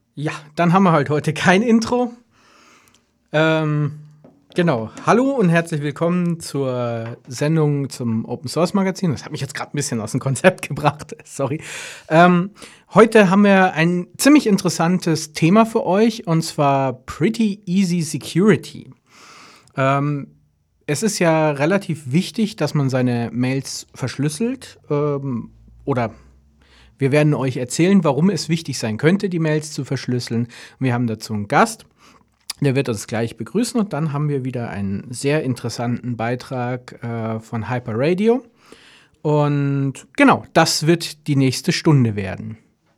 Ja, dann haben wir halt heute kein Intro. Ähm, genau. Hallo und herzlich willkommen zur Sendung zum Open Source Magazin. Das hat mich jetzt gerade ein bisschen aus dem Konzept gebracht. Sorry. Heute haben wir ein ziemlich interessantes Thema für euch und zwar Pretty Easy Security. Es ist ja relativ wichtig, dass man seine Mails verschlüsselt oder wir werden euch erzählen, warum es wichtig sein könnte, die Mails zu verschlüsseln. Wir haben dazu einen Gast, der wird uns gleich begrüßen und dann haben wir wieder einen sehr interessanten Beitrag von Hyper Radio. Und genau, das wird die nächste Stunde werden.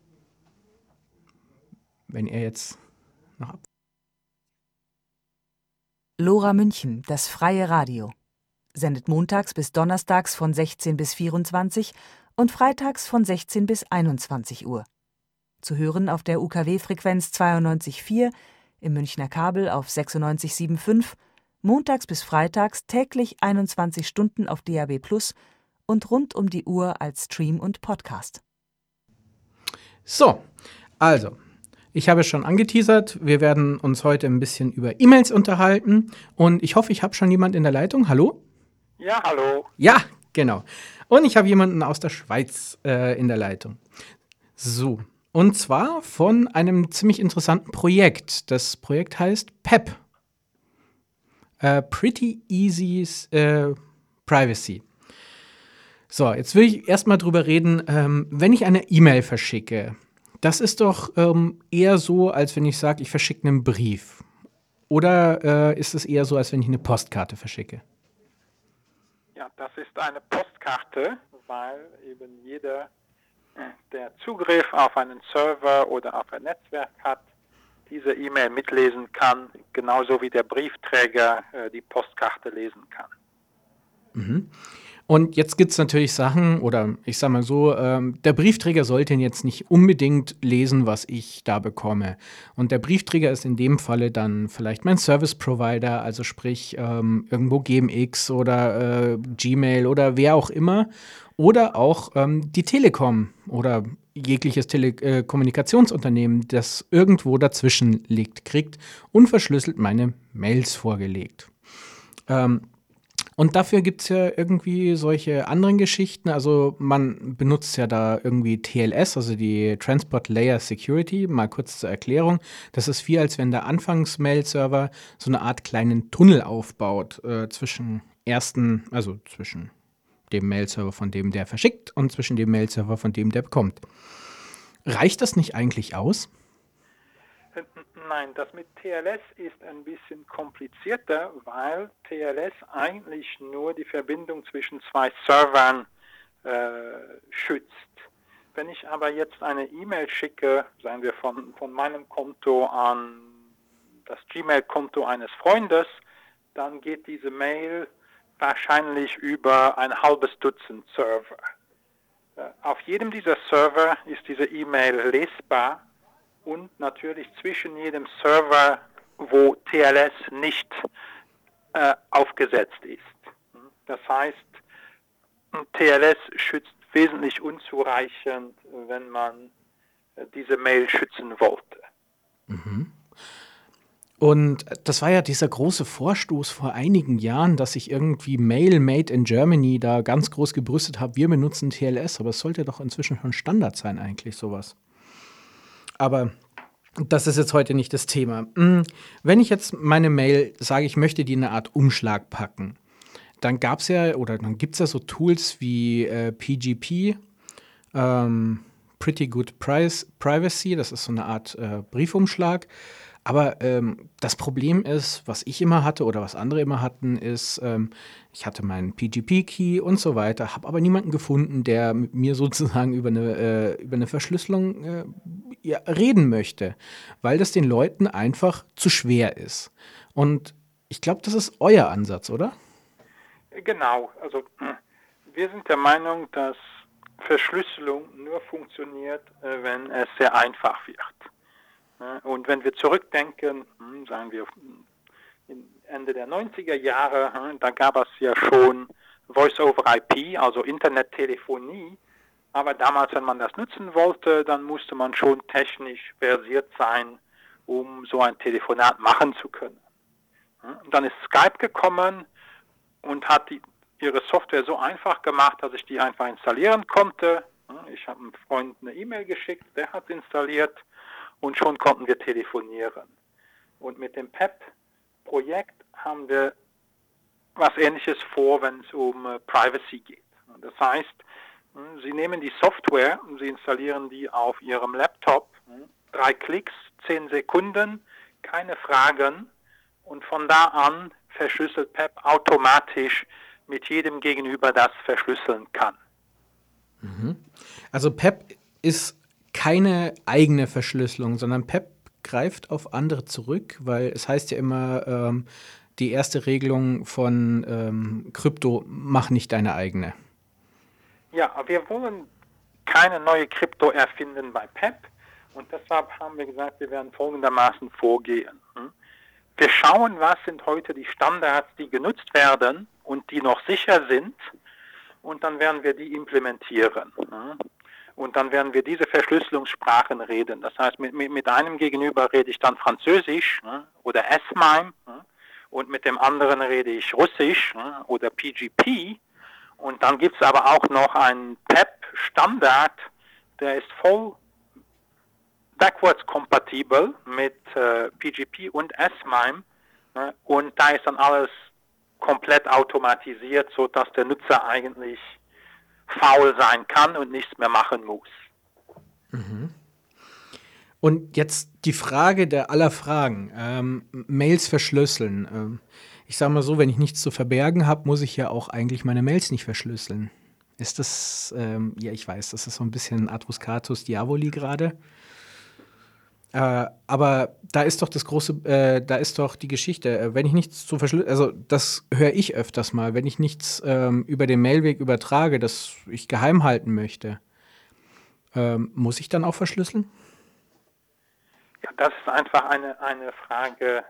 Wenn ihr jetzt noch ab. LoRa München, das freie Radio. Sendet montags bis donnerstags von 16 bis 24 und freitags von 16 bis 21 Uhr. Zu hören auf der UKW-Frequenz 92,4, im Münchner Kabel auf 96,75, montags bis freitags täglich 21 Stunden auf DAB+ und rund um die Uhr als Stream und Podcast. So, also, ich habe es schon angeteasert. Wir werden uns heute ein bisschen über E-Mails unterhalten. Und ich hoffe, ich habe schon jemanden in der Leitung. Hallo? Ja, hallo. Ja, genau. Und ich habe jemanden aus der Schweiz in der Leitung. So, und zwar von einem ziemlich interessanten Projekt. Das Projekt heißt PEP. Pretty Easy Privacy. So, jetzt will ich erstmal drüber reden, wenn ich eine E-Mail verschicke, das ist doch eher so, als wenn ich sage, ich verschicke einen Brief. Oder ist es eher so, als wenn ich eine Postkarte verschicke? Ja, das ist eine Postkarte, weil eben jeder, der Zugriff auf einen Server oder auf ein Netzwerk hat, diese E-Mail mitlesen kann, genauso wie der Briefträger die Postkarte lesen kann. Mhm. Und jetzt gibt es natürlich Sachen, oder ich sage mal so, der Briefträger sollte jetzt nicht unbedingt lesen, was ich da bekomme. Und der Briefträger ist in dem Falle dann vielleicht mein Service Provider, also sprich irgendwo GMX oder Gmail oder wer auch immer. Oder auch die Telekom oder jegliches Telekommunikationsunternehmen, das irgendwo dazwischen liegt, kriegt unverschlüsselt meine Mails vorgelegt. Und dafür gibt es ja irgendwie solche anderen Geschichten. Also man benutzt ja da irgendwie TLS, also die Transport Layer Security. Mal kurz zur Erklärung. Das ist wie, als wenn der Anfangs-Mail-Server so eine Art kleinen Tunnel aufbaut zwischen zwischen dem Mail-Server, von dem der verschickt, und zwischen dem Mail-Server, von dem der bekommt. Reicht das nicht eigentlich aus? Nein, das mit TLS ist ein bisschen komplizierter, weil TLS eigentlich nur die Verbindung zwischen zwei Servern schützt. Wenn ich aber jetzt eine E-Mail schicke, sagen wir von meinem Konto an das Gmail-Konto eines Freundes, dann geht diese Mail wahrscheinlich über ein halbes Dutzend Server. Auf jedem dieser Server ist diese E-Mail lesbar und natürlich zwischen jedem Server, wo TLS nicht aufgesetzt ist. Das heißt, TLS schützt wesentlich unzureichend, wenn man diese Mail schützen wollte. Mhm. Und das war ja dieser große Vorstoß vor einigen Jahren, dass ich irgendwie Mail Made in Germany da ganz groß gebrüstet habe, wir benutzen TLS, aber es sollte doch inzwischen schon Standard sein eigentlich, sowas. Aber das ist jetzt heute nicht das Thema. Wenn ich jetzt meine Mail sage, ich möchte die in eine Art Umschlag packen, dann gab's ja, oder dann gibt es ja so Tools wie PGP, Pretty Good Privacy, das ist so eine Art Briefumschlag. Aber das Problem ist, was ich immer hatte oder was andere immer hatten, ist, ich hatte meinen PGP-Key und so weiter, habe aber niemanden gefunden, der mit mir sozusagen über eine Verschlüsselung ja, reden möchte, weil das den Leuten einfach zu schwer ist. Und ich glaube, das ist euer Ansatz, oder? Genau, also wir sind der Meinung, dass Verschlüsselung nur funktioniert, wenn es sehr einfach wird. Und wenn wir zurückdenken, sagen wir Ende der 90er Jahre, da gab es ja schon Voice over IP, also Internettelefonie. Aber damals, wenn man das nutzen wollte, dann musste man schon technisch versiert sein, um so ein Telefonat machen zu können. Und dann ist Skype gekommen und hat ihre Software so einfach gemacht, dass ich die einfach installieren konnte. Ich habe einem Freund eine E-Mail geschickt, der hat es installiert und schon konnten wir telefonieren. Und mit dem PEP-Projekt haben wir was Ähnliches vor, wenn es um Privacy geht. Das heißt, Sie nehmen die Software und Sie installieren die auf Ihrem Laptop. 3 Klicks, 10 Sekunden, keine Fragen. Und von da an verschlüsselt PEP automatisch mit jedem Gegenüber, das verschlüsseln kann. Also PEP ist keine eigene Verschlüsselung, sondern PEP greift auf andere zurück, weil es heißt ja immer, die erste Regelung von Krypto, mach nicht deine eigene. Ja, wir wollen keine neue Krypto erfinden bei PEP und deshalb haben wir gesagt, wir werden folgendermaßen vorgehen. Wir schauen, was sind heute die Standards, die genutzt werden und die noch sicher sind, und dann werden wir die implementieren. Und dann werden wir diese Verschlüsselungssprachen reden. Das heißt, mit einem Gegenüber rede ich dann Französisch oder S-MIME und mit dem anderen rede ich Russisch oder PGP. Und dann gibt es aber auch noch einen PEP-Standard, der ist voll backwards kompatibel mit PGP und S-MIME. Und da ist dann alles komplett automatisiert, sodass der Nutzer eigentlich faul sein kann und nichts mehr machen muss. Und jetzt die Frage der aller Fragen. Mails verschlüsseln. Ich sage mal so, wenn ich nichts zu verbergen habe, muss ich ja auch eigentlich meine Mails nicht verschlüsseln. Ist das, ja, ich weiß, das ist so ein bisschen Adruscatus Diaboli gerade. Aber da ist doch da ist doch die Geschichte, wenn ich nichts zu verschlüsseln, also das höre ich öfters mal, wenn ich nichts über den Mailweg übertrage, das ich geheim halten möchte, muss ich dann auch verschlüsseln? Ja, das ist einfach eine Frage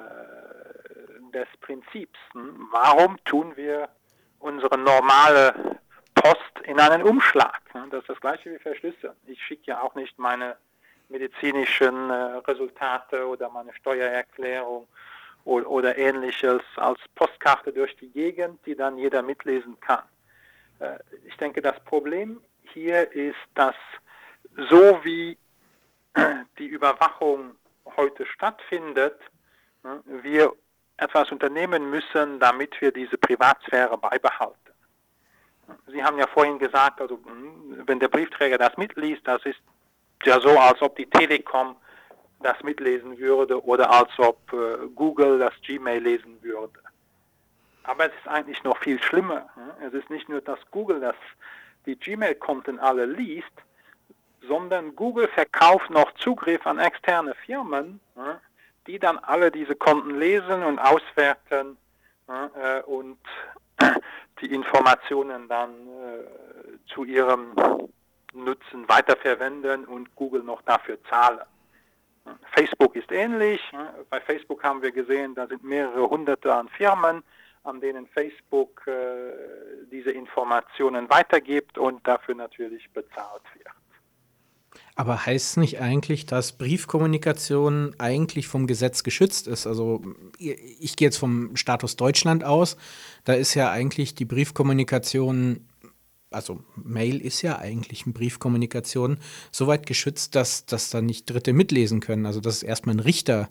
des Prinzips. Warum tun wir unsere normale Post in einen Umschlag? Das ist das Gleiche wie verschlüsseln. Ich schicke ja auch nicht meine medizinischen Resultate oder meine Steuererklärung oder Ähnliches als Postkarte durch die Gegend, die dann jeder mitlesen kann. Ich denke, das Problem hier ist, dass so wie die Überwachung heute stattfindet, wir etwas unternehmen müssen, damit wir diese Privatsphäre beibehalten. Sie haben ja vorhin gesagt, also wenn der Briefträger das mitliest, das ist ja so, als ob die Telekom das mitlesen würde oder als ob Google das Gmail lesen würde. Aber es ist eigentlich noch viel schlimmer. Es ist nicht nur, dass Google die Gmail-Konten alle liest, sondern Google verkauft noch Zugriff an externe Firmen, die dann alle diese Konten lesen und auswerten und die Informationen dann zu ihrem Nutzen weiterverwenden und Google noch dafür zahlen. Facebook ist ähnlich. Bei Facebook haben wir gesehen, da sind mehrere hunderte an Firmen, an denen Facebook diese Informationen weitergibt und dafür natürlich bezahlt wird. Aber heißt es nicht eigentlich, dass Briefkommunikation eigentlich vom Gesetz geschützt ist? Also ich gehe jetzt vom Status Deutschland aus. Da ist ja eigentlich die Briefkommunikation, also Mail ist ja eigentlich eine Briefkommunikation, soweit geschützt, dass da nicht Dritte mitlesen können. Also dass erstmal ein Richter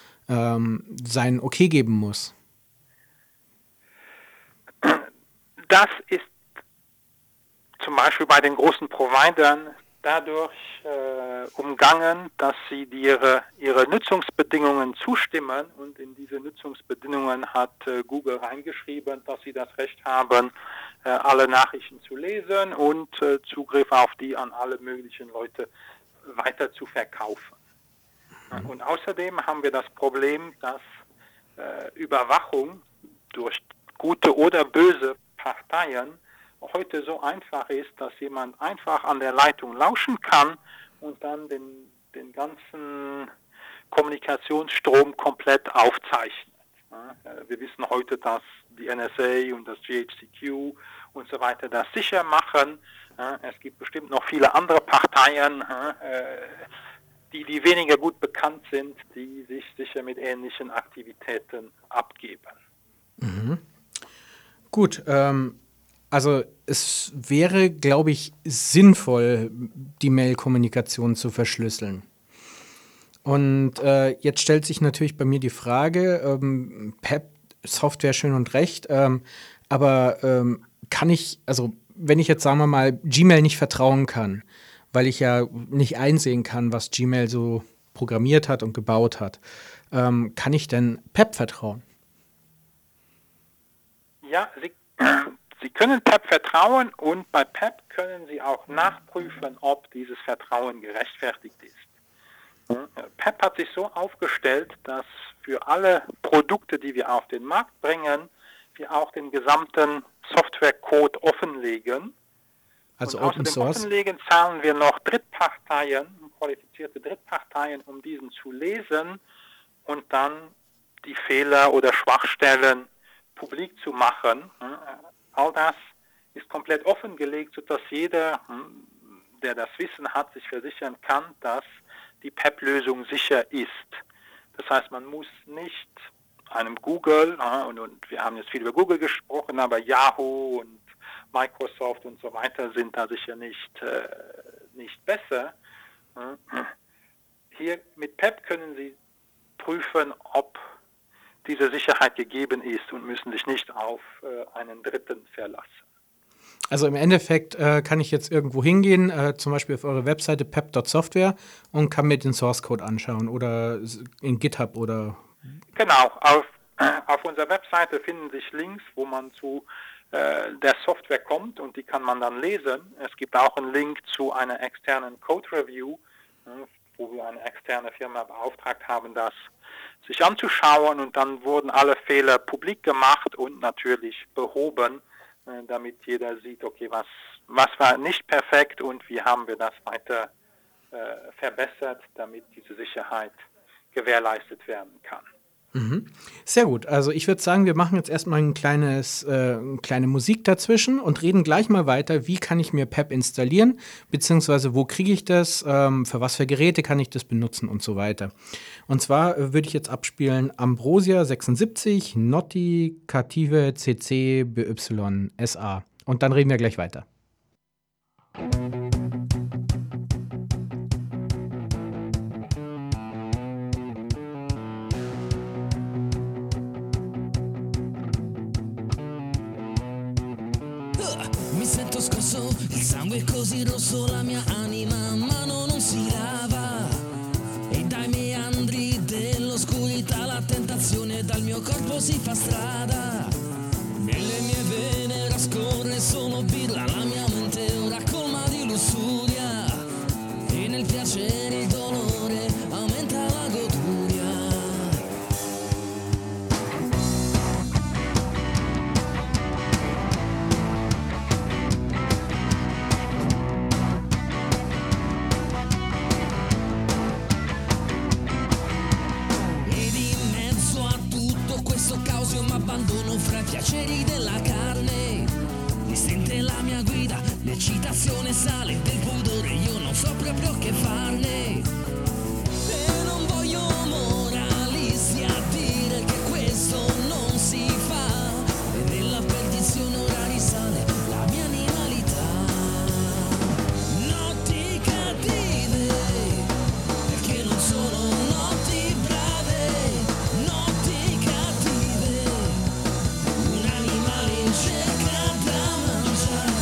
sein Okay geben muss. Das ist zum Beispiel bei den großen Providern dadurch umgangen, dass sie ihre Nutzungsbedingungen zustimmen, und in diese Nutzungsbedingungen hat Google reingeschrieben, dass sie das Recht haben, alle Nachrichten zu lesen und Zugriff auf die an alle möglichen Leute weiter zu verkaufen. Und außerdem haben wir das Problem, dass Überwachung durch gute oder böse Parteien heute so einfach ist, dass jemand einfach an der Leitung lauschen kann und dann den ganzen Kommunikationsstrom komplett aufzeichnet. Wir wissen heute, dass die NSA und das GHQ und so weiter das sicher machen. Es gibt bestimmt noch viele andere Parteien, die weniger gut bekannt sind, die sich sicher mit ähnlichen Aktivitäten abgeben. Mhm. Gut, also es wäre, glaube ich, sinnvoll, die Mail-Kommunikation zu verschlüsseln. Und jetzt stellt sich natürlich bei mir die Frage, PEP-Software schön und recht, aber kann ich, also wenn ich jetzt, sagen wir mal, Gmail nicht vertrauen kann, weil ich ja nicht einsehen kann, was Gmail so programmiert hat und gebaut hat, kann ich denn PEP vertrauen? Ja, Sie können PEP vertrauen und bei PEP können Sie auch nachprüfen, ob dieses Vertrauen gerechtfertigt ist. PEP hat sich so aufgestellt, dass für alle Produkte, die wir auf den Markt bringen, wir auch den gesamten Softwarecode offenlegen. Also und Open außer dem Source? Offenlegen zahlen wir noch Drittparteien, qualifizierte Drittparteien, um diesen zu lesen und dann die Fehler oder Schwachstellen publik zu machen. All das ist komplett offengelegt, sodass jeder, der das Wissen hat, sich versichern kann, dass die PEP-Lösung sicher ist. Das heißt, man muss nicht einem Google, und wir haben jetzt viel über Google gesprochen, aber Yahoo und Microsoft und so weiter sind da sicher nicht besser. Hier mit PEP können Sie prüfen, ob diese Sicherheit gegeben ist und müssen sich nicht auf einen Dritten verlassen. Also im Endeffekt kann ich jetzt irgendwo hingehen, zum Beispiel auf eure Webseite pep.software und kann mir den Source Code anschauen oder in GitHub oder... Genau, auf unserer Webseite finden sich Links, wo man zu der Software kommt und die kann man dann lesen. Es gibt auch einen Link zu einer externen Code Review, wo wir eine externe Firma beauftragt haben, das sich anzuschauen und dann wurden alle Fehler publik gemacht und natürlich behoben, damit jeder sieht, okay, was war nicht perfekt und wie haben wir das weiter verbessert, damit diese Sicherheit gewährleistet werden kann. Mhm. Sehr gut. Also ich würde sagen, wir machen jetzt erstmal eine kleine Musik dazwischen und reden gleich mal weiter, wie kann ich mir PEP installieren, beziehungsweise wo kriege ich das, für was für Geräte kann ich das benutzen und so weiter. Und zwar würde ich jetzt abspielen Ambrosia 76, Notti, Cative, CC, BY, SA. Und dann reden wir gleich weiter. Mi sento scosso, il sangue è così rosso, la mia anima a mano non si lava. E dai meandri dell'oscurità la tentazione dal mio corpo si fa strada. Nelle mie vene ora scorre solo birra, la mia mente ora colma di lussuria. E nel piacere il dolore aumenta la goduria. Io m'abbandono fra i piaceri della carne. L'istinto è la mia guida, l'eccitazione sale del pudore, io non so proprio che farne. E non voglio moralisti a dire che questo non si fa. E nella perdizione ora risale la mia animalità. Notti cattive, perché non sono notti brave. Notti cattive, un animale cerca da mangiare.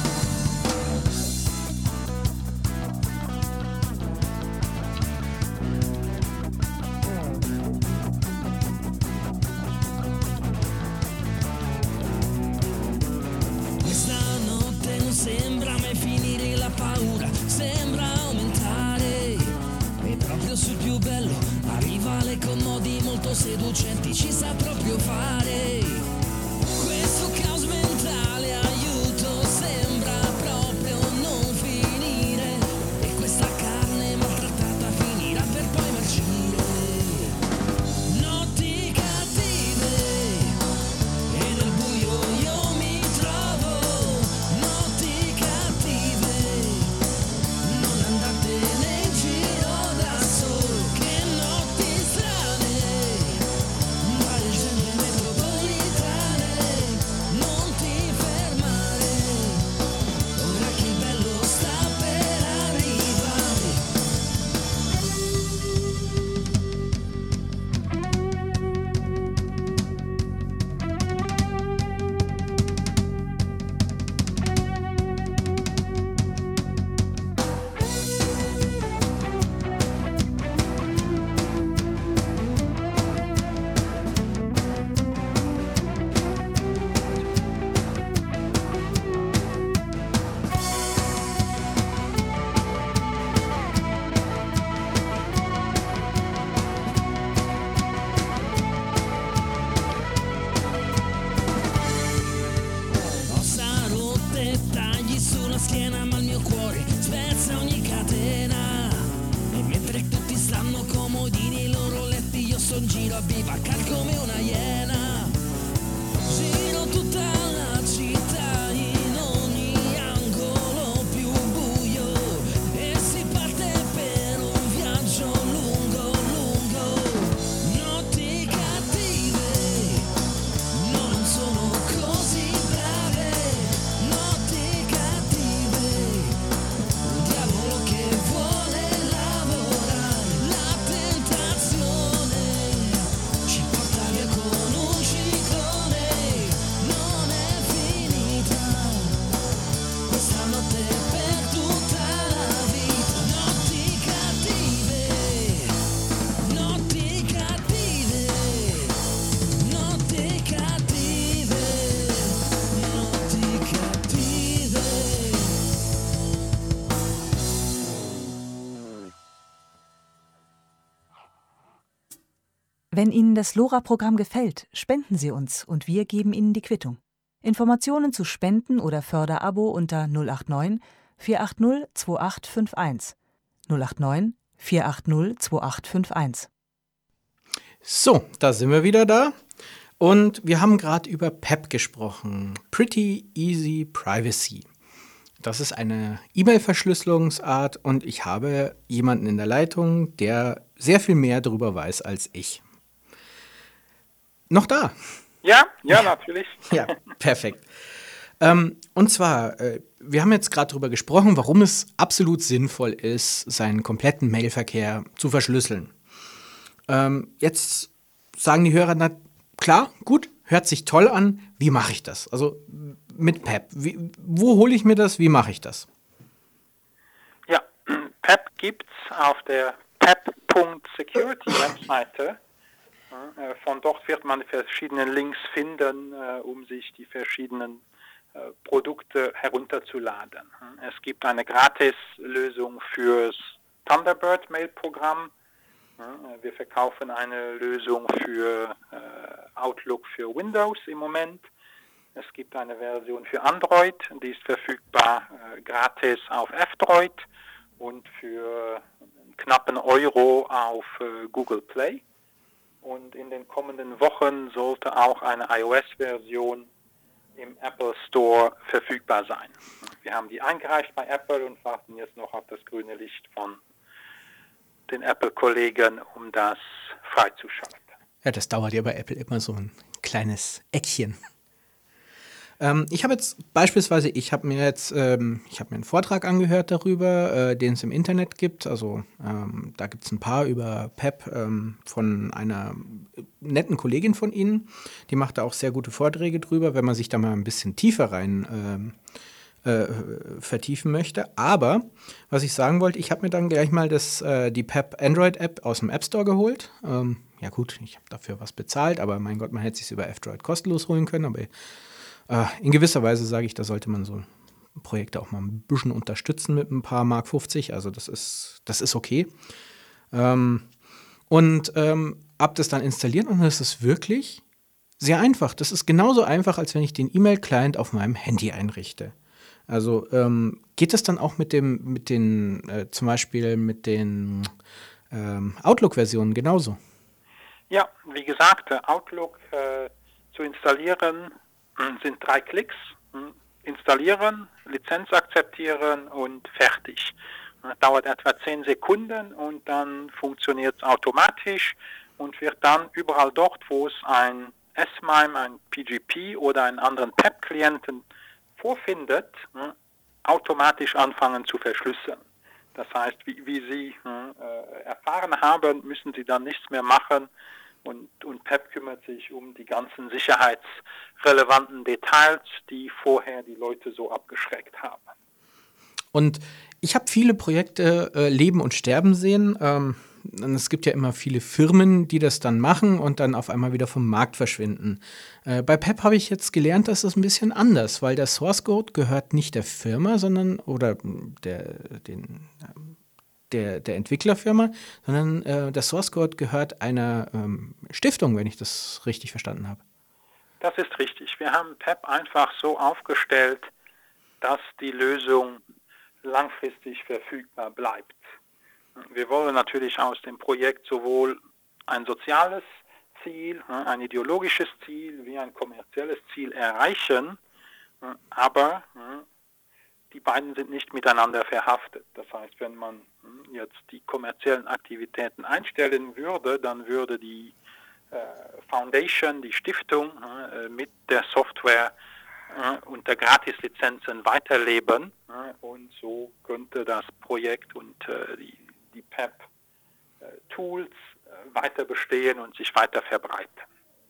Questa notte non sembra mai finire, la paura sembra aumentare. E proprio sul più bello arriva le commodi molto seducenti, ci sa proprio fare. Questo caos mentale, aiuto, sembra proprio non finire. E questa carne maltrattata finirà per poi marcire. Notti cattive, e nel buio io mi trovo. sto in giro a bivaccar come una iena. Giro tutta la città in ogni angolo più buio e si parte per un viaggio lungo, lungo. Notti cattive non sono così brave, notti cattive, un diavolo che vuole lavorare, la tentazione ci porta via con un ciclone, non è finita questa notte per tutta la vita. Notti cattive, notti cattive, notti cattive, notti cattive. Wenn Ihnen das LoRa-Programm gefällt, spenden Sie uns und wir geben Ihnen die Quittung. Informationen zu Spenden oder Förderabo unter 089 480 2851. 089 480 2851. So, da sind wir wieder da. Und wir haben gerade über PEP gesprochen. Pretty Easy Privacy. Das ist eine E-Mail-Verschlüsselungsart und ich habe jemanden in der Leitung, der sehr viel mehr darüber weiß als ich. Noch da? Ja, natürlich. Ja, perfekt. Und zwar, wir haben jetzt gerade darüber gesprochen, warum es absolut sinnvoll ist, seinen kompletten Mailverkehr zu verschlüsseln. Jetzt sagen die Hörer, na klar, gut, hört sich toll an. Wie mache ich das? Also mit PEP. Wo hole ich mir das? Wie mache ich das? Ja, PEP gibt's auf der pep.security-Webseite. Von dort wird man verschiedene Links finden, um sich die verschiedenen Produkte herunterzuladen. Es gibt eine Gratis-Lösung fürs Thunderbird-Mail-Programm. Wir verkaufen eine Lösung für Outlook für Windows im Moment. Es gibt eine Version für Android, die ist verfügbar gratis auf F-Droid und für einen knappen Euro auf Google Play. Und in den kommenden Wochen sollte auch eine iOS-Version im Apple Store verfügbar sein. Wir haben die eingereicht bei Apple und warten jetzt noch auf das grüne Licht von den Apple-Kollegen, um das freizuschalten. Ja, das dauert ja bei Apple immer so ein kleines Eckchen. Ich habe jetzt beispielsweise, ich habe mir einen Vortrag angehört darüber, den es im Internet gibt. Also da gibt es ein paar über PEP von einer netten Kollegin von Ihnen. Die macht da auch sehr gute Vorträge drüber, wenn man sich da mal ein bisschen tiefer rein vertiefen möchte. Aber was ich sagen wollte, ich habe mir dann gleich mal die PEP Android-App aus dem App Store geholt. Ja gut, ich habe dafür was bezahlt, aber mein Gott, man hätte es sich über F-Droid kostenlos holen können. Aber in gewisser Weise sage ich, da sollte man so Projekte auch mal ein bisschen unterstützen mit ein paar Mark 50. Also das ist okay. Hab das dann installiert und das ist wirklich sehr einfach. Das ist genauso einfach, als wenn ich den E-Mail-Client auf meinem Handy einrichte. Also geht das dann auch zum Beispiel mit den Outlook-Versionen genauso? Ja, wie gesagt, Outlook zu installieren sind 3 Klicks. Installieren, Lizenz akzeptieren und fertig. Das dauert etwa 10 Sekunden und dann funktioniert es automatisch und wird dann überall dort, wo es ein S-MIME, ein PGP oder einen anderen PEP-Klienten vorfindet, automatisch anfangen zu verschlüsseln. Das heißt, wie Sie erfahren haben, müssen Sie dann nichts mehr machen und PEP kümmert sich um die ganzen sicherheitsrelevanten Details, die vorher die Leute so abgeschreckt haben. Und ich habe viele Projekte leben und sterben sehen. Und es gibt ja immer viele Firmen, die das dann machen und dann auf einmal wieder vom Markt verschwinden. Bei PEP habe ich jetzt gelernt, dass das ein bisschen anders, weil der Source Code gehört nicht der Firma, sondern der Entwicklerfirma, sondern der Source Code gehört einer Stiftung, wenn ich das richtig verstanden habe. Das ist richtig. Wir haben PEP einfach so aufgestellt, dass die Lösung langfristig verfügbar bleibt. Wir wollen natürlich aus dem Projekt sowohl ein soziales Ziel, ein ideologisches Ziel wie ein kommerzielles Ziel erreichen, aber die beiden sind nicht miteinander verhaftet. Das heißt, wenn man jetzt die kommerziellen Aktivitäten einstellen würde, dann würde die Foundation, die Stiftung, mit der Software unter Gratislizenzen weiterleben, und so könnte das Projekt und die PEP-Tools weiter bestehen und sich weiter verbreiten.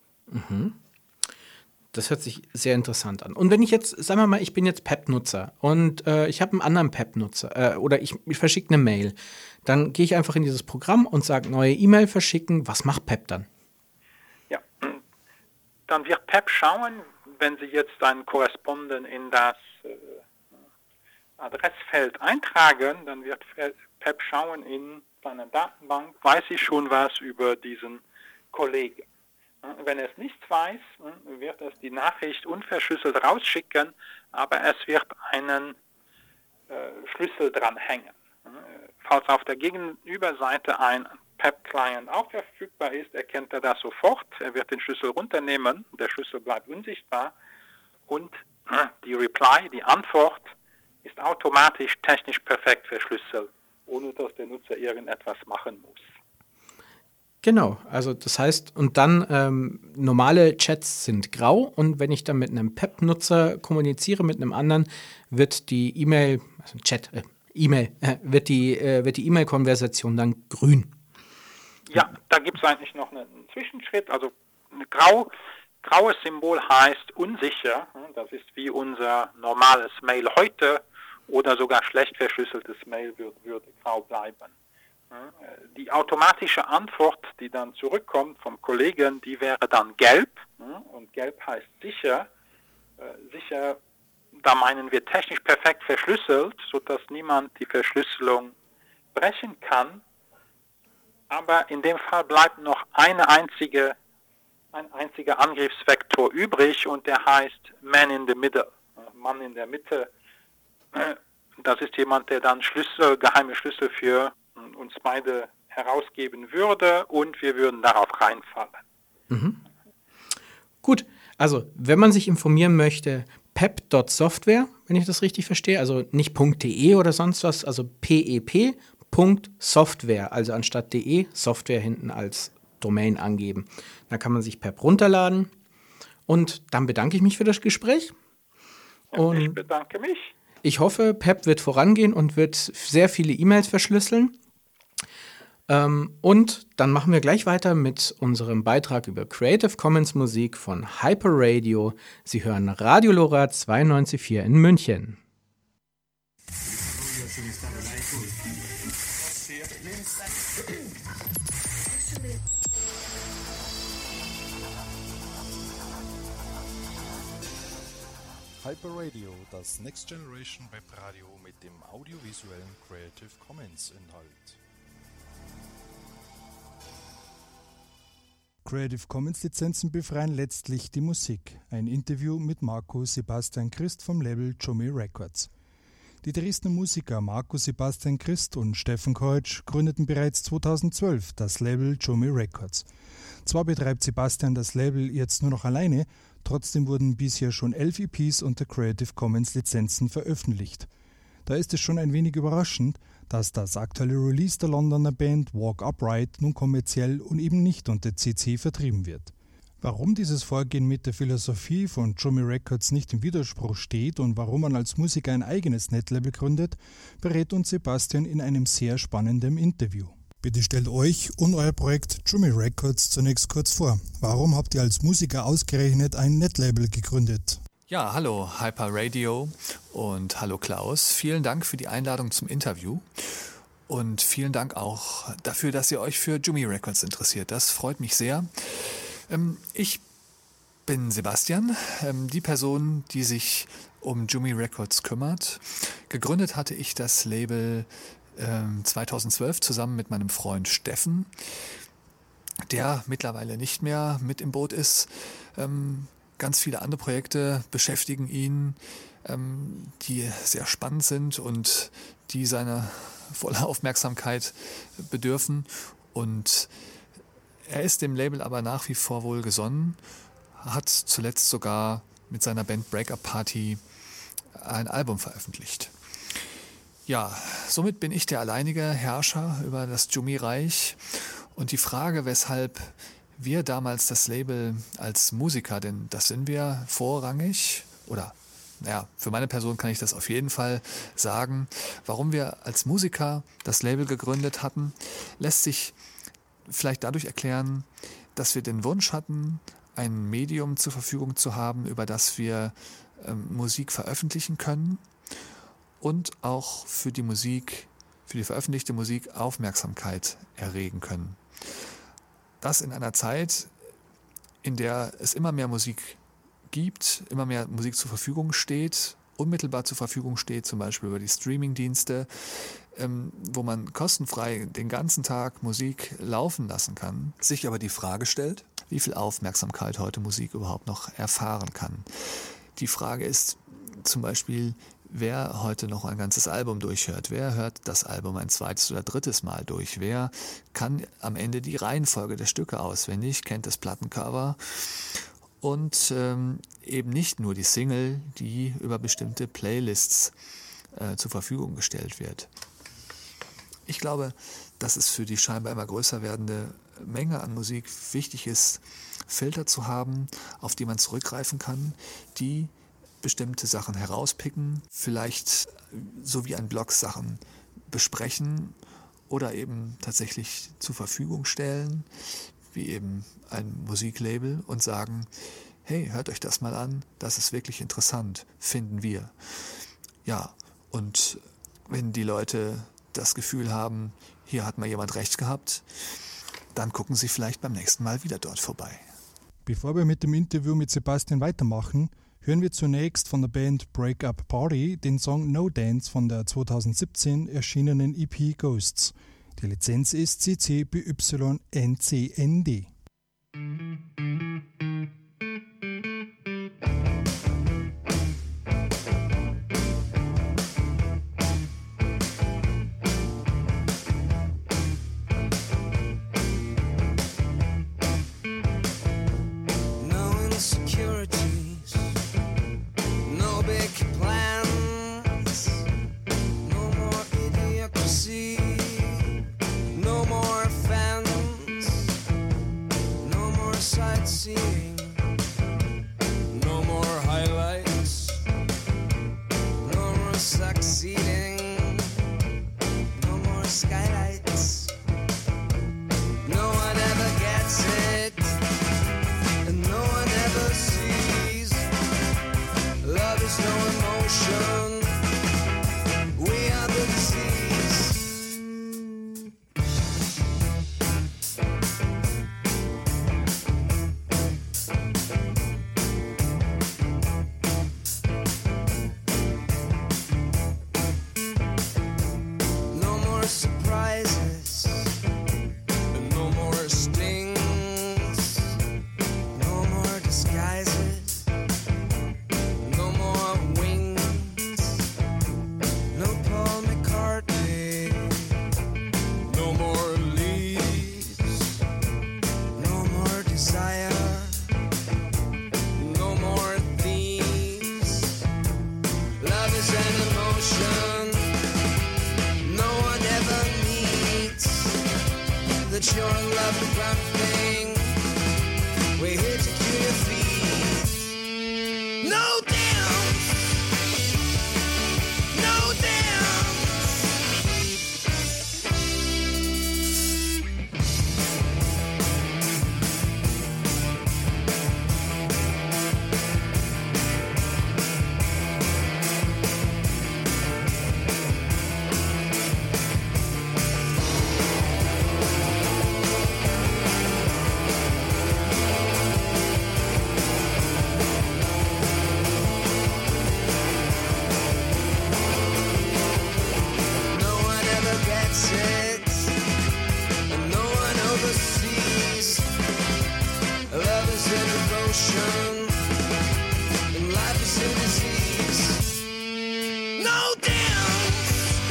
Das hört sich sehr interessant an. Und wenn ich jetzt, sagen wir mal, ich bin jetzt PEP-Nutzer und ich habe einen anderen PEP-Nutzer oder ich verschicke eine Mail, dann gehe ich einfach in dieses Programm und sage neue E-Mail verschicken. Was macht PEP dann? Ja, dann wird PEP schauen, wenn Sie jetzt einen Korrespondenten in das Adressfeld eintragen, dann wird PEP schauen in seiner Datenbank, weiß ich schon was über diesen Kollegen. Wenn es nichts weiß, wird es die Nachricht unverschlüsselt rausschicken, aber es wird einen Schlüssel dran hängen. Falls auf der Gegenüberseite ein PEP-Client auch verfügbar ist, erkennt er das sofort. Er wird den Schlüssel runternehmen, der Schlüssel bleibt unsichtbar und die Reply, die Antwort, ist automatisch technisch perfekt verschlüsselt, ohne dass der Nutzer irgendetwas machen muss. Genau, also das heißt, und dann normale Chats sind grau und wenn ich dann mit einem PEP-Nutzer kommuniziere, mit einem anderen, wird die E-Mail, also wird die E-Mail-Konversation dann grün. Ja, da gibt es eigentlich noch einen Zwischenschritt. Also ein graues Symbol heißt unsicher. Das ist wie unser normales Mail heute oder sogar schlecht verschlüsseltes Mail würde grau bleiben. Die automatische Antwort, die dann zurückkommt vom Kollegen, die wäre dann gelb. Und gelb heißt sicher. Sicher, da meinen wir technisch perfekt verschlüsselt, sodass niemand die Verschlüsselung brechen kann. Aber in dem Fall bleibt noch ein einziger Angriffsvektor übrig und der heißt Man in the Middle. Mann in der Mitte. Das ist jemand, der dann geheime Schlüssel für uns beide herausgeben würde und wir würden darauf reinfallen. Gut, also wenn man sich informieren möchte, pep.software, wenn ich das richtig verstehe, also nicht .de oder sonst was, also pep.software, also anstatt de Software hinten als Domain angeben. Da kann man sich PEP runterladen und dann bedanke ich mich für das Gespräch. Und ich bedanke mich. Ich hoffe, PEP wird vorangehen und wird sehr viele E-Mails verschlüsseln. Und dann machen wir gleich weiter mit unserem Beitrag über Creative Commons Musik von Hyper Radio. Sie hören Radio Lora 92.4 in München. Hyper Radio, das Next Generation Web Radio mit dem audiovisuellen Creative Commons Inhalt. Creative Commons Lizenzen befreien letztlich die Musik. Ein Interview mit Marco Sebastian Christ vom Label Jomi Records. Die Dresdner Musiker Marco Sebastian Christ und Steffen Keutsch gründeten bereits 2012 das Label Jomi Records. Zwar betreibt Sebastian das Label jetzt nur noch alleine, trotzdem wurden bisher schon 11 EPs unter Creative Commons Lizenzen veröffentlicht. Da ist es schon ein wenig überraschend, dass das aktuelle Release der Londoner Band Walk Upright nun kommerziell und eben nicht unter CC vertrieben wird. Warum dieses Vorgehen mit der Philosophie von Jomi Records nicht im Widerspruch steht und warum man als Musiker ein eigenes Netlabel gründet, berät uns Sebastian in einem sehr spannenden Interview. Bitte stellt euch und euer Projekt Jomi Records zunächst kurz vor. Warum habt ihr als Musiker ausgerechnet ein Netlabel gegründet? Ja, hallo Hyper Radio und hallo Klaus. Vielen Dank für die Einladung zum Interview und vielen Dank auch dafür, dass ihr euch für Jomi Records interessiert. Das freut mich sehr. Ich bin Sebastian, die Person, die sich um Jomi Records kümmert. Gegründet hatte ich das Label 2012 zusammen mit meinem Freund Steffen, der mittlerweile nicht mehr mit im Boot ist. Ganz viele andere Projekte beschäftigen ihn, die sehr spannend sind und die seiner voller Aufmerksamkeit bedürfen. Und Er ist dem Label aber nach wie vor wohlgesonnen, hat zuletzt sogar mit seiner Band Breakup Party ein Album veröffentlicht. Ja, somit bin ich der alleinige Herrscher über das Jumi-Reich. Und die Frage, weshalb wir damals das Label als Musiker, denn das sind wir vorrangig, oder naja, für meine Person kann ich das auf jeden Fall sagen, warum wir als Musiker das Label gegründet hatten, lässt sich vielleicht dadurch erklären, dass wir den Wunsch hatten, ein Medium zur Verfügung zu haben, über das wir Musik veröffentlichen können und auch für die Musik, für die veröffentlichte Musik Aufmerksamkeit erregen können. Das in einer Zeit, in der es immer mehr Musik gibt, immer mehr Musik zur Verfügung steht, unmittelbar zur Verfügung steht, zum Beispiel über die Streaming-Dienste, wo man kostenfrei den ganzen Tag Musik laufen lassen kann, sich aber die Frage stellt, wie viel Aufmerksamkeit heute Musik überhaupt noch erfahren kann. Die Frage ist zum Beispiel, wer heute noch ein ganzes Album durchhört, wer hört das Album ein zweites oder drittes Mal durch, wer kann am Ende die Reihenfolge der Stücke auswendig, kennt das Plattencover und eben nicht nur die Single, die über bestimmte Playlists zur Verfügung gestellt wird. Ich glaube, dass es für die scheinbar immer größer werdende Menge an Musik wichtig ist, Filter zu haben, auf die man zurückgreifen kann, die bestimmte Sachen herauspicken, vielleicht so wie ein Blog Sachen besprechen oder eben tatsächlich zur Verfügung stellen, wie eben ein Musiklabel und sagen, hey, hört euch das mal an, das ist wirklich interessant, finden wir. Ja, und wenn die Leute das Gefühl haben, hier hat mal jemand recht gehabt, dann gucken sie vielleicht beim nächsten Mal wieder dort vorbei. Bevor wir mit dem Interview mit Sebastian weitermachen, hören wir zunächst von der Band Breakup Party den Song No Dance von der 2017 erschienenen EP Ghosts. Die Lizenz ist CC BY NCND.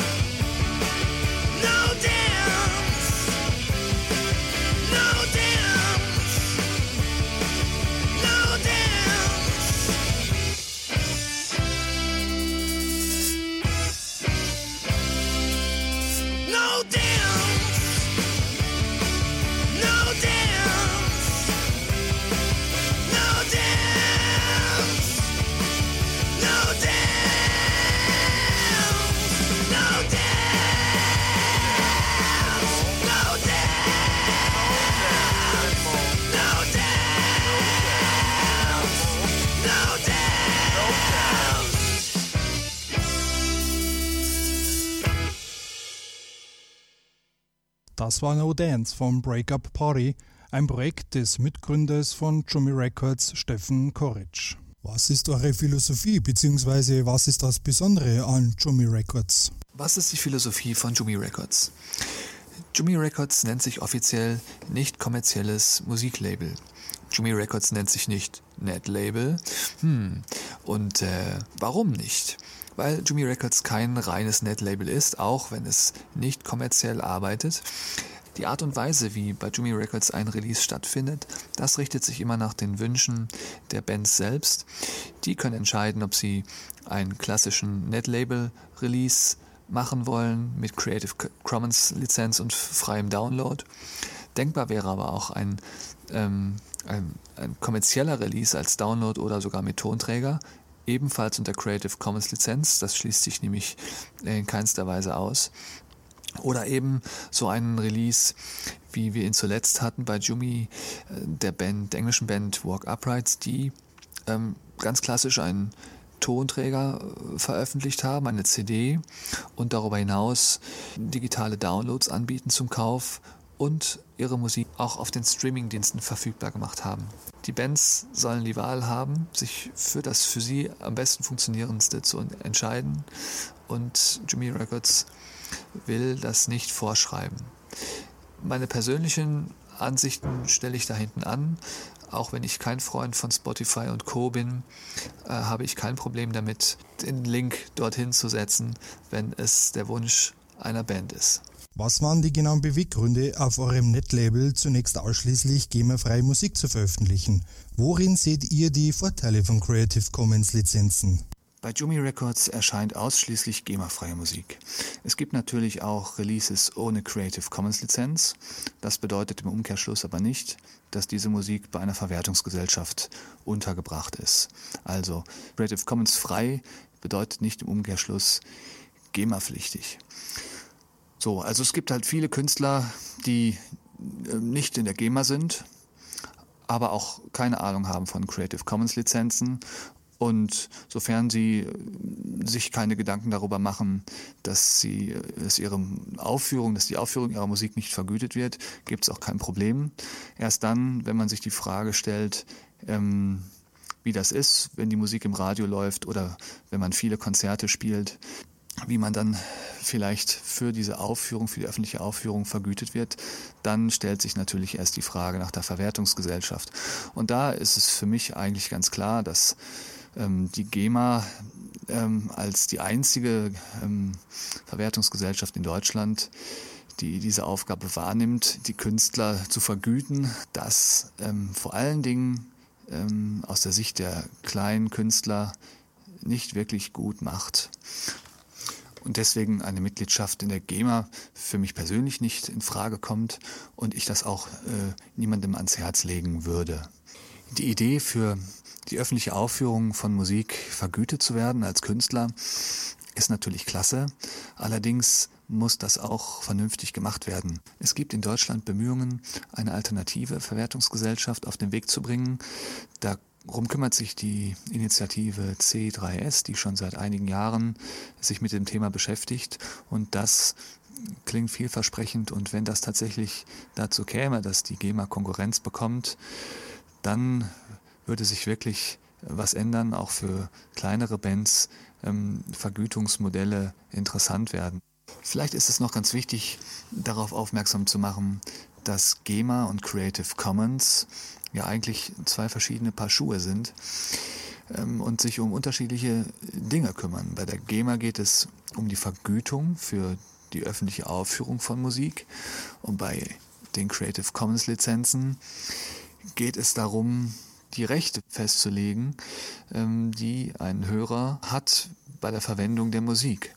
No dance. Das war No Dance vom Breakup Party, ein Projekt des Mitgründers von Jumi Records, Steffen Koritsch. Was ist eure Philosophie, beziehungsweise was ist das Besondere an Jumi Records? Was ist die Philosophie von Jumi Records? Jumi Records nennt sich offiziell nicht kommerzielles Musiklabel. Jumi Records nennt sich nicht Netlabel. Und warum nicht? Weil Jumi Records kein reines Netlabel ist, auch wenn es nicht kommerziell arbeitet. Die Art und Weise, wie bei Jumi Records ein Release stattfindet, das richtet sich immer nach den Wünschen der Bands selbst. Die können entscheiden, ob sie einen klassischen Netlabel-Release machen wollen mit Creative Commons Lizenz und freiem Download. Denkbar wäre aber auch ein kommerzieller Release als Download oder sogar mit Tonträger, ebenfalls unter Creative Commons Lizenz. Das schließt sich nämlich in keinster Weise aus. Oder eben so einen Release, wie wir ihn zuletzt hatten bei Jumi, der englischen Band Walk Upright, die ganz klassisch einen Tonträger veröffentlicht haben, eine CD, und darüber hinaus digitale Downloads anbieten zum Kauf und ihre Musik auch auf den Streamingdiensten verfügbar gemacht haben. Die Bands sollen die Wahl haben, sich für das für sie am besten funktionierendste zu entscheiden, und Jumi Records will das nicht vorschreiben. Meine persönlichen Ansichten stelle ich da hinten an. Auch wenn ich kein Freund von Spotify und Co. bin, habe ich kein Problem damit, den Link dorthin zu setzen, wenn es der Wunsch einer Band ist. Was waren die genauen Beweggründe, auf eurem Netlabel zunächst ausschließlich GEMA-freie Musik zu veröffentlichen? Worin seht ihr die Vorteile von Creative Commons Lizenzen? Bei Jumi Records erscheint ausschließlich GEMA-freie Musik. Es gibt natürlich auch Releases ohne Creative Commons Lizenz. Das bedeutet im Umkehrschluss aber nicht, dass diese Musik bei einer Verwertungsgesellschaft untergebracht ist. Also Creative Commons frei bedeutet nicht im Umkehrschluss GEMA-pflichtig. So, also es gibt halt viele Künstler, die nicht in der GEMA sind, aber auch keine Ahnung haben von Creative Commons Lizenzen. Und sofern sie sich keine Gedanken darüber machen, dass die Aufführung ihrer Musik nicht vergütet wird, gibt es auch kein Problem. Erst dann, wenn man sich die Frage stellt, wie das ist, wenn die Musik im Radio läuft oder wenn man viele Konzerte spielt, wie man dann vielleicht für diese Aufführung, für die öffentliche Aufführung vergütet wird, dann stellt sich natürlich erst die Frage nach der Verwertungsgesellschaft. Und da ist es für mich eigentlich ganz klar, dass die GEMA als die einzige Verwertungsgesellschaft in Deutschland, die diese Aufgabe wahrnimmt, die Künstler zu vergüten, das vor allen Dingen aus der Sicht der kleinen Künstler nicht wirklich gut macht. Und deswegen eine Mitgliedschaft in der GEMA für mich persönlich nicht in Frage kommt und ich das auch niemandem ans Herz legen würde. Die Idee, für die öffentliche Aufführung von Musik vergütet zu werden als Künstler, ist natürlich klasse. Allerdings muss das auch vernünftig gemacht werden. Es gibt in Deutschland Bemühungen, eine alternative Verwertungsgesellschaft auf den Weg zu bringen. Darum kümmert sich die Initiative C3S, die schon seit einigen Jahren sich mit dem Thema beschäftigt. Und das klingt vielversprechend. Und wenn das tatsächlich dazu käme, dass die GEMA Konkurrenz bekommt, dann würde sich wirklich was ändern, auch für kleinere Bands Vergütungsmodelle interessant werden. Vielleicht ist es noch ganz wichtig, darauf aufmerksam zu machen, dass GEMA und Creative Commons ja eigentlich zwei verschiedene Paar Schuhe sind und sich um unterschiedliche Dinge kümmern. Bei der GEMA geht es um die Vergütung für die öffentliche Aufführung von Musik und bei den Creative Commons Lizenzen geht es darum, die Rechte festzulegen, die ein Hörer hat bei der Verwendung der Musik.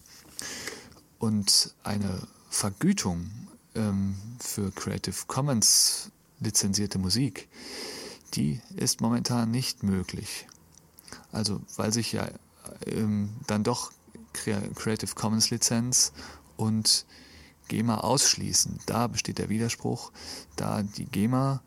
Und eine Vergütung für Creative Commons lizenzierte Musik, die ist momentan nicht möglich. Also weil sich ja dann doch Creative Commons Lizenz und GEMA ausschließen. Da besteht der Widerspruch, da die GEMA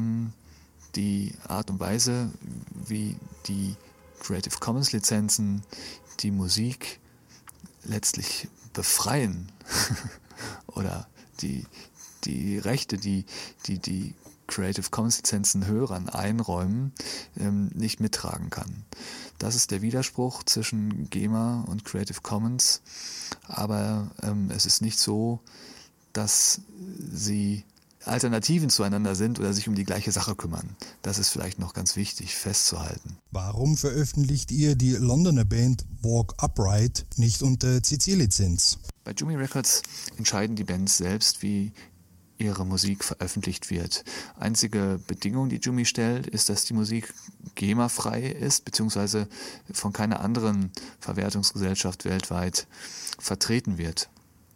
die Art und Weise, wie die Creative Commons Lizenzen die Musik letztlich befreien oder die Rechte, die Creative Commons Lizenzen Hörern einräumen, nicht mittragen kann. Das ist der Widerspruch zwischen GEMA und Creative Commons, aber es ist nicht so, dass sie Alternativen zueinander sind oder sich um die gleiche Sache kümmern. Das ist vielleicht noch ganz wichtig festzuhalten. Warum veröffentlicht ihr die Londoner Band Walk Upright nicht unter CC-Lizenz? Bei Jumi Records entscheiden die Bands selbst, wie ihre Musik veröffentlicht wird. Einzige Bedingung, die Jumi stellt, ist, dass die Musik GEMA-frei ist, beziehungsweise von keiner anderen Verwertungsgesellschaft weltweit vertreten wird.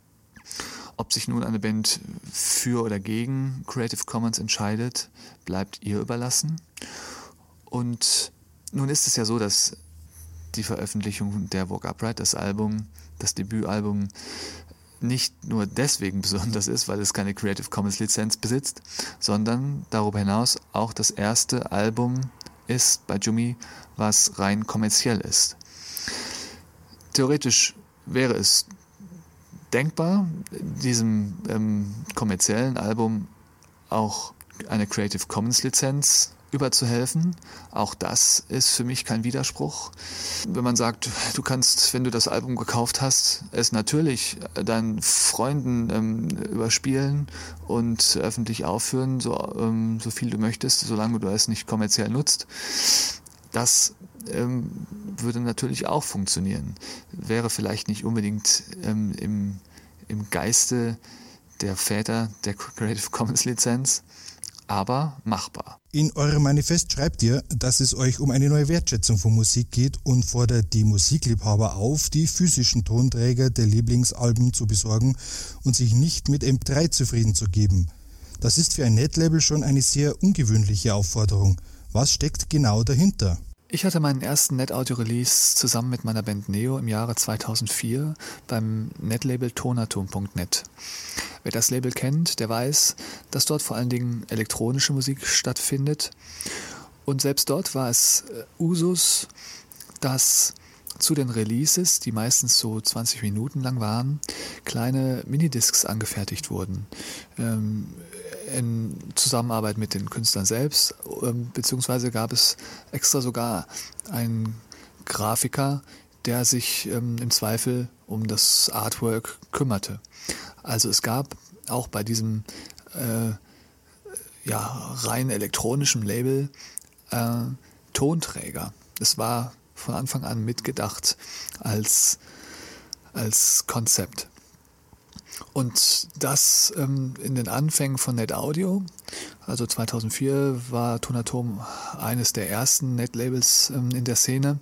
Ob sich nun eine Band für oder gegen Creative Commons entscheidet, bleibt ihr überlassen. Und nun ist es ja so, dass die Veröffentlichung der Walk Upright, das Debütalbum, nicht nur deswegen besonders ist, weil es keine Creative Commons Lizenz besitzt, sondern darüber hinaus auch das erste Album ist bei Jumi, was rein kommerziell ist. Theoretisch wäre es denkbar, diesem kommerziellen Album auch eine Creative Commons Lizenz überzuhelfen. Auch das ist für mich kein Widerspruch. Wenn man sagt, du kannst, wenn du das Album gekauft hast, es natürlich deinen Freunden überspielen und öffentlich aufführen, so viel du möchtest, solange du es nicht kommerziell nutzt. Das würde natürlich auch funktionieren. Wäre vielleicht nicht unbedingt im Geiste der Väter der Creative Commons Lizenz, aber machbar. In eurem Manifest schreibt ihr, dass es euch um eine neue Wertschätzung von Musik geht und fordert die Musikliebhaber auf, die physischen Tonträger der Lieblingsalben zu besorgen und sich nicht mit MP3 zufrieden zu geben. Das ist für ein Netlabel schon eine sehr ungewöhnliche Aufforderung. Was steckt genau dahinter? Ich hatte meinen ersten Net-Audio-Release zusammen mit meiner Band Neo im Jahre 2004 beim Netlabel Tonatom.net. Wer das Label kennt, der weiß, dass dort vor allen Dingen elektronische Musik stattfindet. Und selbst dort war es Usus, dass zu den Releases, die meistens so 20 Minuten lang waren, kleine Minidiscs angefertigt wurden. In Zusammenarbeit mit den Künstlern selbst, beziehungsweise gab es extra sogar einen Grafiker, der sich im Zweifel um das Artwork kümmerte. Also es gab auch bei diesem rein elektronischen Label Tonträger. Es war von Anfang an mitgedacht als Konzept. Und das in den Anfängen von NetAudio, also 2004 war Tonatom eines der ersten Netlabels in der Szene,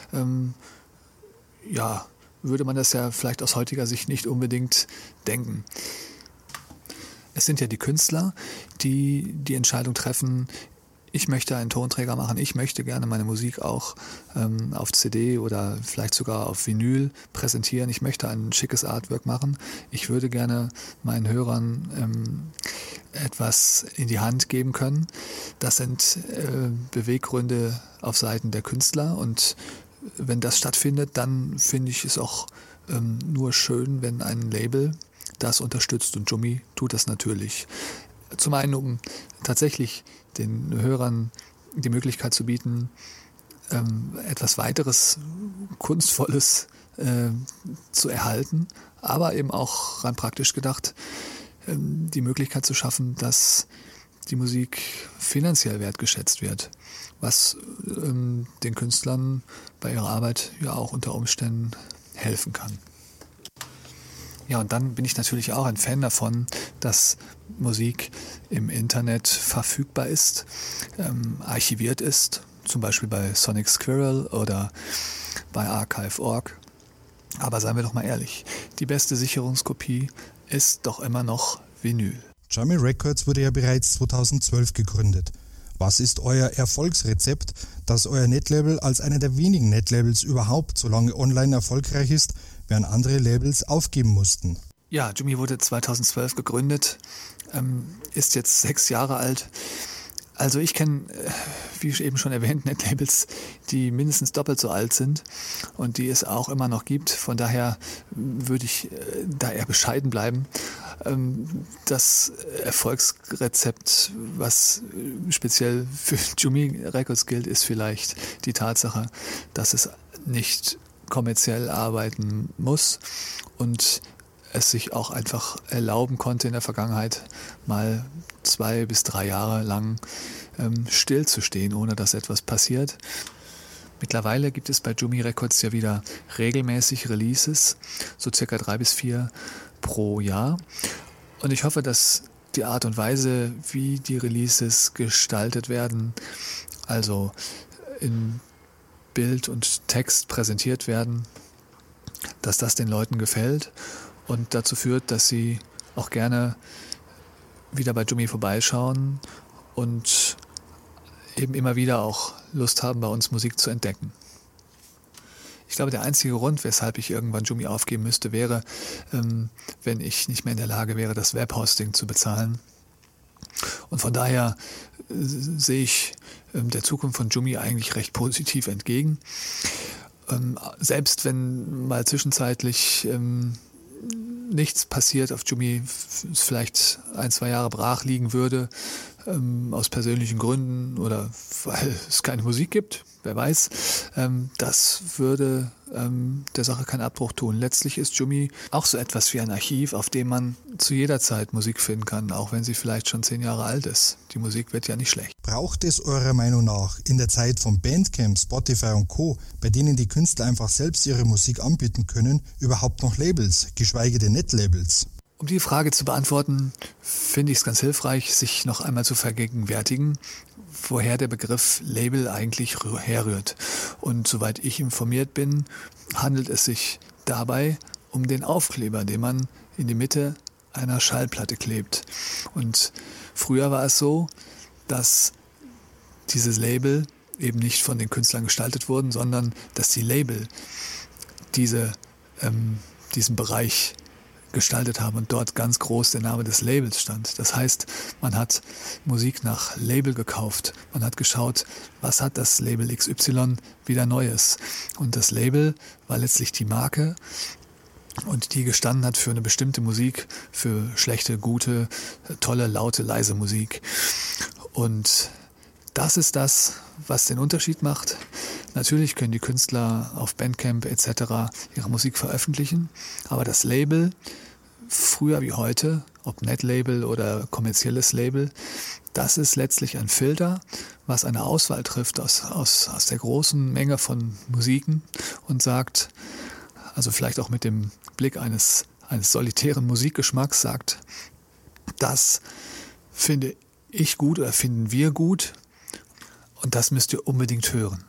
würde man das ja vielleicht aus heutiger Sicht nicht unbedingt denken. Es sind ja die Künstler, die die Entscheidung treffen, ich möchte einen Tonträger machen, ich möchte gerne meine Musik auch auf CD oder vielleicht sogar auf Vinyl präsentieren, ich möchte ein schickes Artwork machen, ich würde gerne meinen Hörern etwas in die Hand geben können. Das sind Beweggründe auf Seiten der Künstler und wenn das stattfindet, dann finde ich es auch nur schön, wenn ein Label das unterstützt und Jumi tut das natürlich. Zum einen, um tatsächlich den Hörern die Möglichkeit zu bieten, etwas weiteres Kunstvolles zu erhalten, aber eben auch rein praktisch gedacht, die Möglichkeit zu schaffen, dass die Musik finanziell wertgeschätzt wird, was den Künstlern bei ihrer Arbeit ja auch unter Umständen helfen kann. Ja, und dann bin ich natürlich auch ein Fan davon, dass Musik im Internet verfügbar ist, archiviert ist, zum Beispiel bei Sonic Squirrel oder bei Archive.org. Aber seien wir doch mal ehrlich, die beste Sicherungskopie ist doch immer noch Vinyl. Jumi Records wurde ja bereits 2012 gegründet. Was ist euer Erfolgsrezept, dass euer Netlabel als einer der wenigen Netlabels überhaupt so lange online erfolgreich ist, während andere Labels aufgeben mussten? Ja, Jumi wurde 2012 gegründet, ist jetzt 6 Jahre alt. Also ich kenne, wie eben schon erwähnt, Netlabels, die mindestens doppelt so alt sind und die es auch immer noch gibt. Von daher würde ich da eher bescheiden bleiben. Das Erfolgsrezept, was speziell für Jumi Records gilt, ist vielleicht die Tatsache, dass es nicht kommerziell arbeiten muss und es sich auch einfach erlauben konnte, in der Vergangenheit mal 2 bis 3 Jahre lang stillzustehen, ohne dass etwas passiert. Mittlerweile gibt es bei Jumi Records ja wieder regelmäßig Releases, so circa 3 bis 4 pro Jahr. Und ich hoffe, dass die Art und Weise, wie die Releases gestaltet werden, also in Bild und Text präsentiert werden, dass das den Leuten gefällt und dazu führt, dass sie auch gerne wieder bei Jumi vorbeischauen und eben immer wieder auch Lust haben, bei uns Musik zu entdecken. Ich glaube, der einzige Grund, weshalb ich irgendwann Jumi aufgeben müsste, wäre, wenn ich nicht mehr in der Lage wäre, das Webhosting zu bezahlen. Und von daher sehe ich der Zukunft von Jumi eigentlich recht positiv entgegen. Selbst wenn mal zwischenzeitlich nichts passiert auf Jumi, es vielleicht 1, 2 Jahre brach liegen würde, aus persönlichen Gründen oder weil es keine Musik gibt, wer weiß, das würde der Sache keinen Abbruch tun. Letztlich ist Jumi auch so etwas wie ein Archiv, auf dem man zu jeder Zeit Musik finden kann, auch wenn sie vielleicht schon 10 Jahre alt ist. Die Musik wird ja nicht schlecht. Braucht es eurer Meinung nach in der Zeit von Bandcamp, Spotify und Co., bei denen die Künstler einfach selbst ihre Musik anbieten können, überhaupt noch Labels, geschweige denn Netlabels? Um die Frage zu beantworten, finde ich es ganz hilfreich, sich noch einmal zu vergegenwärtigen, woher der Begriff Label eigentlich herrührt. Und soweit ich informiert bin, handelt es sich dabei um den Aufkleber, den man in die Mitte einer Schallplatte klebt. Und früher war es so, dass dieses Label eben nicht von den Künstlern gestaltet wurden, sondern dass die Label diesen Bereich gestaltet haben und dort ganz groß der Name des Labels stand. Das heißt, man hat Musik nach Label gekauft. Man hat geschaut, was hat das Label XY wieder Neues. Und das Label war letztlich die Marke und die gestanden hat für eine bestimmte Musik, für schlechte, gute, tolle, laute, leise Musik. Und das ist das, was den Unterschied macht. Natürlich können die Künstler auf Bandcamp etc. ihre Musik veröffentlichen, aber das Label, früher wie heute, ob Netlabel oder kommerzielles Label, das ist letztlich ein Filter, was eine Auswahl trifft aus der großen Menge von Musiken und sagt, also vielleicht auch mit dem Blick eines solitären Musikgeschmacks sagt, das finde ich gut oder finden wir gut und das müsst ihr unbedingt hören.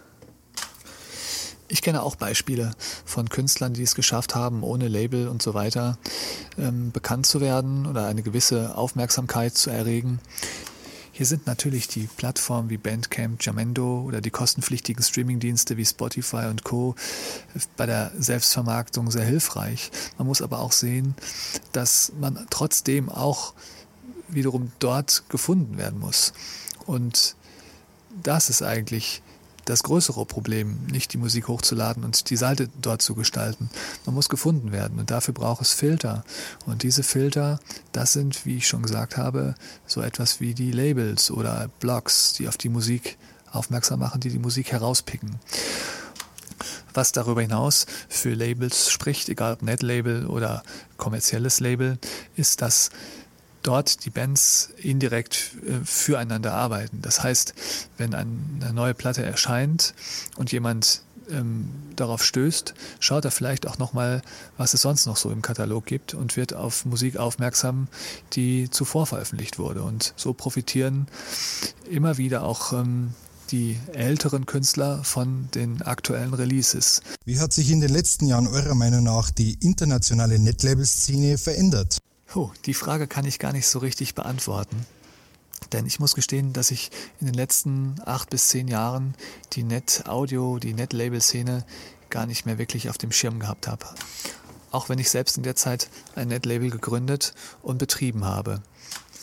Ich kenne auch Beispiele von Künstlern, die es geschafft haben, ohne Label und so weiter bekannt zu werden oder eine gewisse Aufmerksamkeit zu erregen. Hier sind natürlich die Plattformen wie Bandcamp, Jamendo oder die kostenpflichtigen Streamingdienste wie Spotify und Co. bei der Selbstvermarktung sehr hilfreich. Man muss aber auch sehen, dass man trotzdem auch wiederum dort gefunden werden muss. Und das ist eigentlich das größere Problem, nicht die Musik hochzuladen und die Seite dort zu gestalten. Man muss gefunden werden und dafür braucht es Filter. Und diese Filter, das sind, wie ich schon gesagt habe, so etwas wie die Labels oder Blogs, die auf die Musik aufmerksam machen, die die Musik herauspicken. Was darüber hinaus für Labels spricht, egal ob Netlabel oder kommerzielles Label, ist, dass dort die Bands indirekt füreinander arbeiten. Das heißt, wenn eine neue Platte erscheint und jemand darauf stößt, schaut er vielleicht auch nochmal, was es sonst noch so im Katalog gibt und wird auf Musik aufmerksam, die zuvor veröffentlicht wurde. Und so profitieren immer wieder auch die älteren Künstler von den aktuellen Releases. Wie hat sich in den letzten Jahren eurer Meinung nach die internationale Netlabel-Szene verändert? Die Frage kann ich gar nicht so richtig beantworten. Denn ich muss gestehen, dass ich in den letzten 8 bis 10 Jahren die Net-Audio, die Net-Label-Szene gar nicht mehr wirklich auf dem Schirm gehabt habe. Auch wenn ich selbst in der Zeit ein Net-Label gegründet und betrieben habe.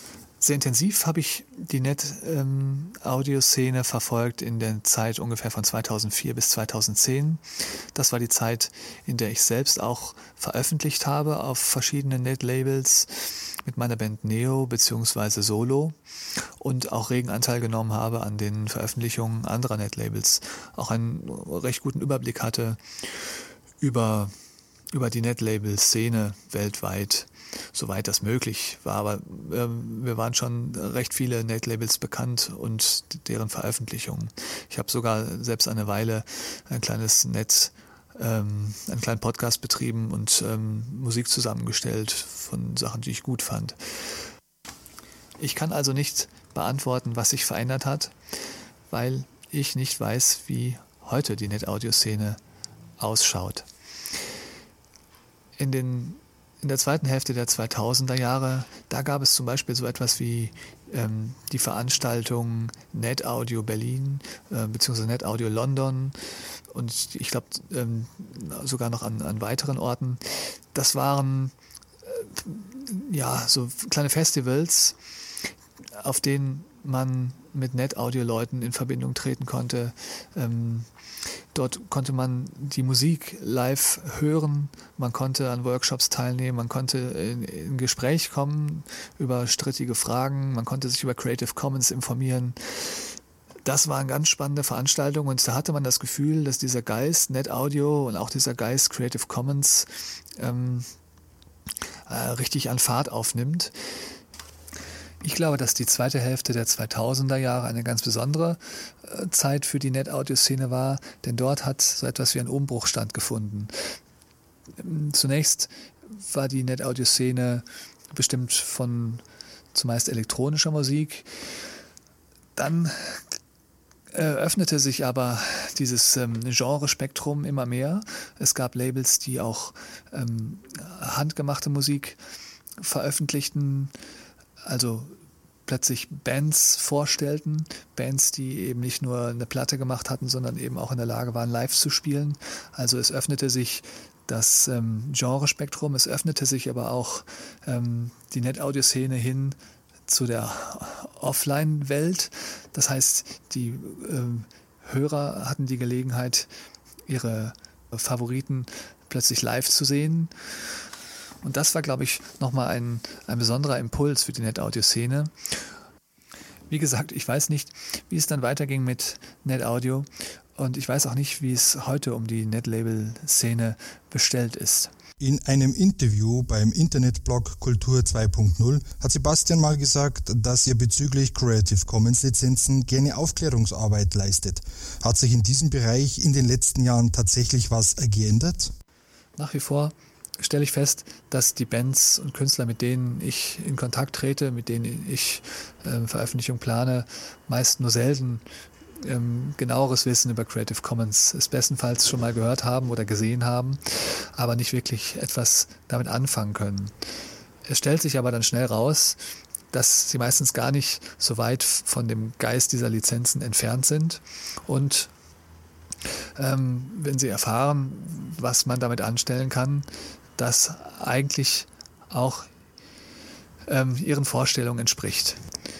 Sehr intensiv habe ich die Net-Audio-Szene verfolgt in der Zeit ungefähr von 2004 bis 2010. Das war die Zeit, in der ich selbst auch veröffentlicht habe auf verschiedenen Net-Labels mit meiner Band Neo bzw. Solo und auch regen Anteil genommen habe an den Veröffentlichungen anderer Net-Labels. Auch einen recht guten Überblick hatte über die Net-Label-Szene weltweit, soweit das möglich war. Aber wir waren schon recht viele Net-Labels bekannt und deren Veröffentlichungen. Ich habe sogar selbst eine Weile einen kleinen Podcast betrieben und Musik zusammengestellt von Sachen, die ich gut fand. Ich kann also nicht beantworten, was sich verändert hat, weil ich nicht weiß, wie heute die Net-Audio-Szene ausschaut. In der zweiten Hälfte der 2000er Jahre, da gab es zum Beispiel so etwas wie die Veranstaltung Net Audio Berlin bzw. Net Audio London und ich glaube sogar noch an weiteren Orten. Das waren so kleine Festivals, auf denen man mit Net-Audio-Leuten in Verbindung treten konnte. Dort konnte man die Musik live hören, man konnte an Workshops teilnehmen, man konnte in Gespräch kommen über strittige Fragen, man konnte sich über Creative Commons informieren. Das waren ganz spannende Veranstaltungen und da hatte man das Gefühl, dass dieser Geist Net-Audio und auch dieser Geist Creative Commons richtig an Fahrt aufnimmt. Ich glaube, dass die zweite Hälfte der 2000er Jahre eine ganz besondere Zeit für die Net-Audio-Szene war, denn dort hat so etwas wie ein Umbruch stattgefunden. Zunächst war die Net-Audio-Szene bestimmt von zumeist elektronischer Musik. Dann öffnete sich aber dieses Genrespektrum immer mehr. Es gab Labels, die auch handgemachte Musik veröffentlichten, also plötzlich Bands vorstellten, Bands, die eben nicht nur eine Platte gemacht hatten, sondern eben auch in der Lage waren, live zu spielen. Also es öffnete sich das Genrespektrum, es öffnete sich aber auch die Net-Audio-Szene hin zu der Offline-Welt. Das heißt, die Hörer hatten die Gelegenheit, ihre Favoriten plötzlich live zu sehen. Und das war, glaube ich, nochmal ein besonderer Impuls für die Net-Audio-Szene. Wie gesagt, ich weiß nicht, wie es dann weiterging mit Net-Audio und ich weiß auch nicht, wie es heute um die Net-Label-Szene bestellt ist. In einem Interview beim Internetblog Kultur 2.0 hat Sebastian mal gesagt, dass er bezüglich Creative Commons Lizenzen gerne Aufklärungsarbeit leistet. Hat sich in diesem Bereich in den letzten Jahren tatsächlich was geändert? Nach wie vor stelle ich fest, dass die Bands und Künstler, mit denen ich in Kontakt trete, mit denen ich Veröffentlichung plane, meist nur selten genaueres Wissen über Creative Commons es bestenfalls schon mal gehört haben oder gesehen haben, aber nicht wirklich etwas damit anfangen können. Es stellt sich aber dann schnell raus, dass sie meistens gar nicht so weit von dem Geist dieser Lizenzen entfernt sind und wenn sie erfahren, was man damit anstellen kann, das eigentlich auch ihren Vorstellungen entspricht.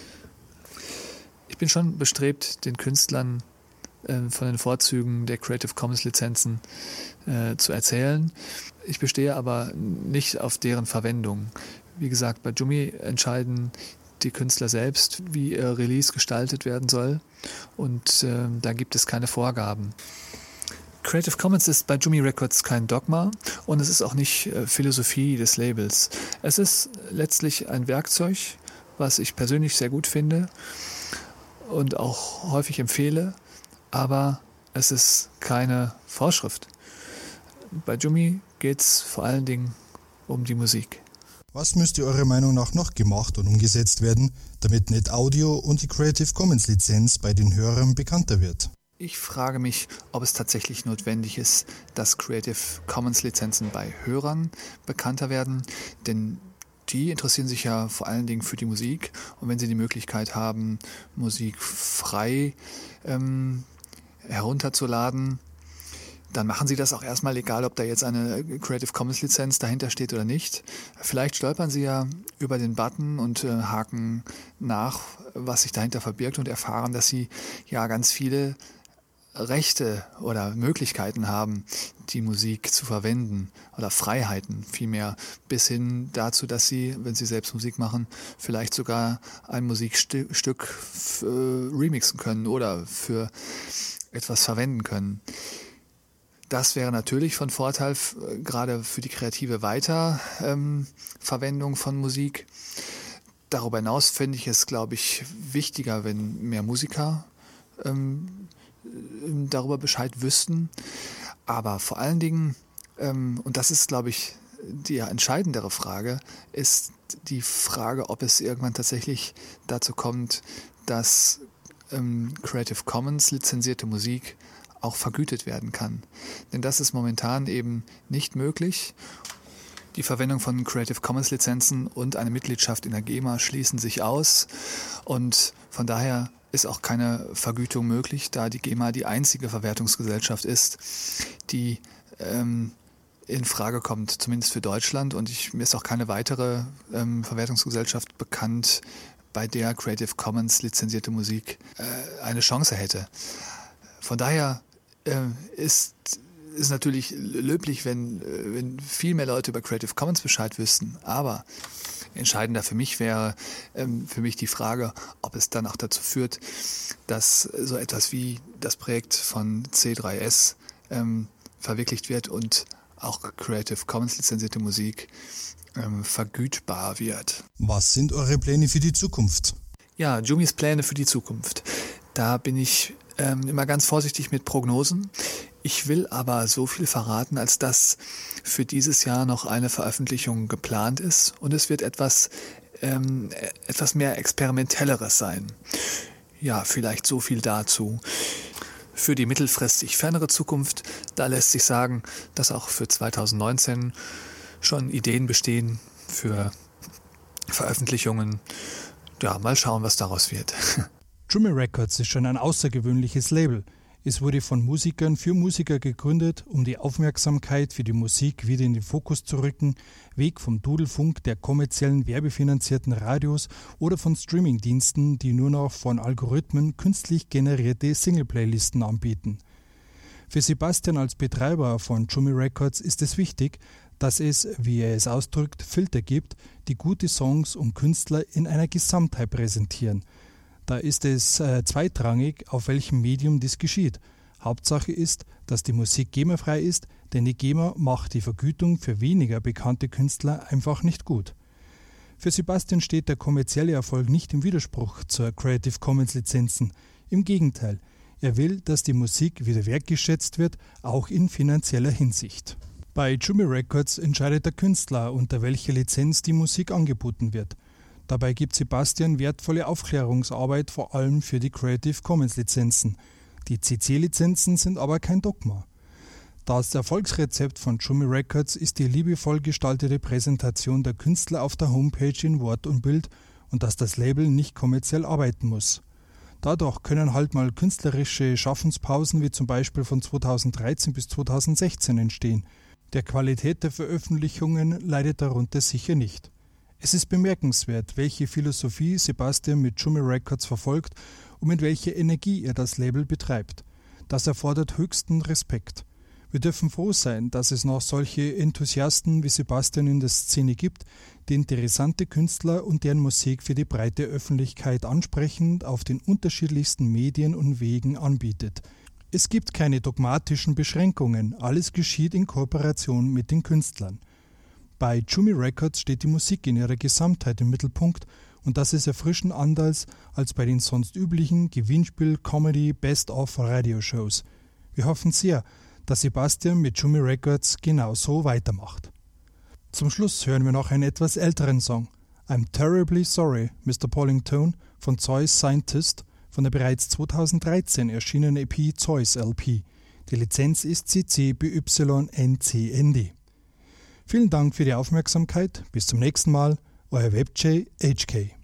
Ich bin schon bestrebt, den Künstlern von den Vorzügen der Creative Commons Lizenzen zu erzählen. Ich bestehe aber nicht auf deren Verwendung. Wie gesagt, bei Jumi entscheiden die Künstler selbst, wie ihr Release gestaltet werden soll und da gibt es keine Vorgaben. Creative Commons ist bei Jumi Records kein Dogma und es ist auch nicht Philosophie des Labels. Es ist letztlich ein Werkzeug, was ich persönlich sehr gut finde und auch häufig empfehle, aber es ist keine Vorschrift. Bei Jumi geht es vor allen Dingen um die Musik. Was müsste eurer Meinung nach noch gemacht und umgesetzt werden, damit Net-Audio und die Creative Commons Lizenz bei den Hörern bekannter wird? Ich frage mich, ob es tatsächlich notwendig ist, dass Creative Commons Lizenzen bei Hörern bekannter werden, denn die interessieren sich ja vor allen Dingen für die Musik und wenn sie die Möglichkeit haben, Musik frei herunterzuladen, dann machen Sie das auch erstmal, egal ob da jetzt eine Creative Commons Lizenz dahinter steht oder nicht. Vielleicht stolpern Sie ja über den Button und haken nach, was sich dahinter verbirgt und erfahren, dass Sie ja ganz viele Rechte oder Möglichkeiten haben, die Musik zu verwenden oder Freiheiten vielmehr, bis hin dazu, dass Sie, wenn Sie selbst Musik machen, vielleicht sogar ein Musikstück remixen können oder für etwas verwenden können. Das wäre natürlich von Vorteil, gerade für die kreative Weiterverwendung von Musik. Darüber hinaus finde ich es, glaube ich, wichtiger, wenn mehr Musiker darüber Bescheid wüssten. Aber vor allen Dingen, und das ist, glaube ich, die entscheidendere Frage, ist die Frage, ob es irgendwann tatsächlich dazu kommt, dass Creative Commons lizenzierte Musik auch vergütet werden kann. Denn das ist momentan eben nicht möglich. Die Verwendung von Creative Commons Lizenzen und eine Mitgliedschaft in der GEMA schließen sich aus und von daher ist auch keine Vergütung möglich, da die GEMA die einzige Verwertungsgesellschaft ist, die in Frage kommt, zumindest für Deutschland. Und mir ist auch keine weitere Verwertungsgesellschaft bekannt, bei der Creative Commons lizenzierte Musik eine Chance hätte. Von daher ist natürlich löblich, wenn viel mehr Leute über Creative Commons Bescheid wüssten, aber entscheidender für mich wäre die Frage, ob es dann auch dazu führt, dass so etwas wie das Projekt von C3S verwirklicht wird und auch Creative Commons lizenzierte Musik vergütbar wird. Was sind eure Pläne für die Zukunft? Ja, Jumys Pläne für die Zukunft. Da bin ich immer ganz vorsichtig mit Prognosen. Ich will aber so viel verraten, als dass für dieses Jahr noch eine Veröffentlichung geplant ist und es wird etwas mehr Experimentelleres sein. Ja, vielleicht so viel dazu. Für die mittelfristig fernere Zukunft, da lässt sich sagen, dass auch für 2019 schon Ideen bestehen für Veröffentlichungen. Ja, mal schauen, was daraus wird. Jumi Records ist schon ein außergewöhnliches Label. Es wurde von Musikern für Musiker gegründet, um die Aufmerksamkeit für die Musik wieder in den Fokus zu rücken, weg vom Dudelfunk der kommerziellen werbefinanzierten Radios oder von Streamingdiensten, die nur noch von Algorithmen künstlich generierte Single-Playlisten anbieten. Für Sebastian als Betreiber von Jumi Records ist es wichtig, dass es, wie er es ausdrückt, Filter gibt, die gute Songs und Künstler in einer Gesamtheit präsentieren. Da ist es zweitrangig, auf welchem Medium dies geschieht. Hauptsache ist, dass die Musik GEMA-frei ist, denn die GEMA macht die Vergütung für weniger bekannte Künstler einfach nicht gut. Für Sebastian steht der kommerzielle Erfolg nicht im Widerspruch zur Creative Commons Lizenzen. Im Gegenteil, er will, dass die Musik wieder wertgeschätzt wird, auch in finanzieller Hinsicht. Bei Jumi Records entscheidet der Künstler, unter welcher Lizenz die Musik angeboten wird. Dabei gibt Sebastian wertvolle Aufklärungsarbeit vor allem für die Creative Commons Lizenzen. Die CC-Lizenzen sind aber kein Dogma. Das Erfolgsrezept von Jumi Records ist die liebevoll gestaltete Präsentation der Künstler auf der Homepage in Wort und Bild und dass das Label nicht kommerziell arbeiten muss. Dadurch können halt mal künstlerische Schaffenspausen wie zum Beispiel von 2013 bis 2016 entstehen. Der Qualität der Veröffentlichungen leidet darunter sicher nicht. Es ist bemerkenswert, welche Philosophie Sebastian mit Jumi Records verfolgt und mit welcher Energie er das Label betreibt. Das erfordert höchsten Respekt. Wir dürfen froh sein, dass es noch solche Enthusiasten wie Sebastian in der Szene gibt, die interessante Künstler und deren Musik für die breite Öffentlichkeit ansprechend auf den unterschiedlichsten Medien und Wegen anbietet. Es gibt keine dogmatischen Beschränkungen, alles geschieht in Kooperation mit den Künstlern. Bei Jumi Records steht die Musik in ihrer Gesamtheit im Mittelpunkt und das ist erfrischend anders als bei den sonst üblichen Gewinnspiel-Comedy-Best-of-Radio-Shows. Wir hoffen sehr, dass Sebastian mit Jumi Records genau so weitermacht. Zum Schluss hören wir noch einen etwas älteren Song, I'm Terribly Sorry, Mr. Paulington von Zeus Scientist von der bereits 2013 erschienenen EP Zeus LP. Die Lizenz ist CC BY NCND. Vielen Dank für die Aufmerksamkeit. Bis zum nächsten Mal. Euer WebJ HK.